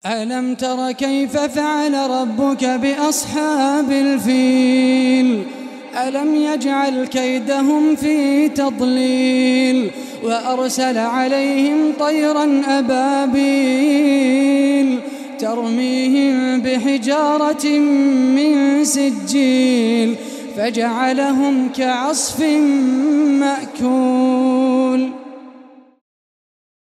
ألم تر كيف فعل ربك بأصحاب الفيل ألم يجعل كيدهم في تضليل وأرسل عليهم طيرا أبابيل ترميهم بحجارة من سجيل فجعلهم كعصف مأكول.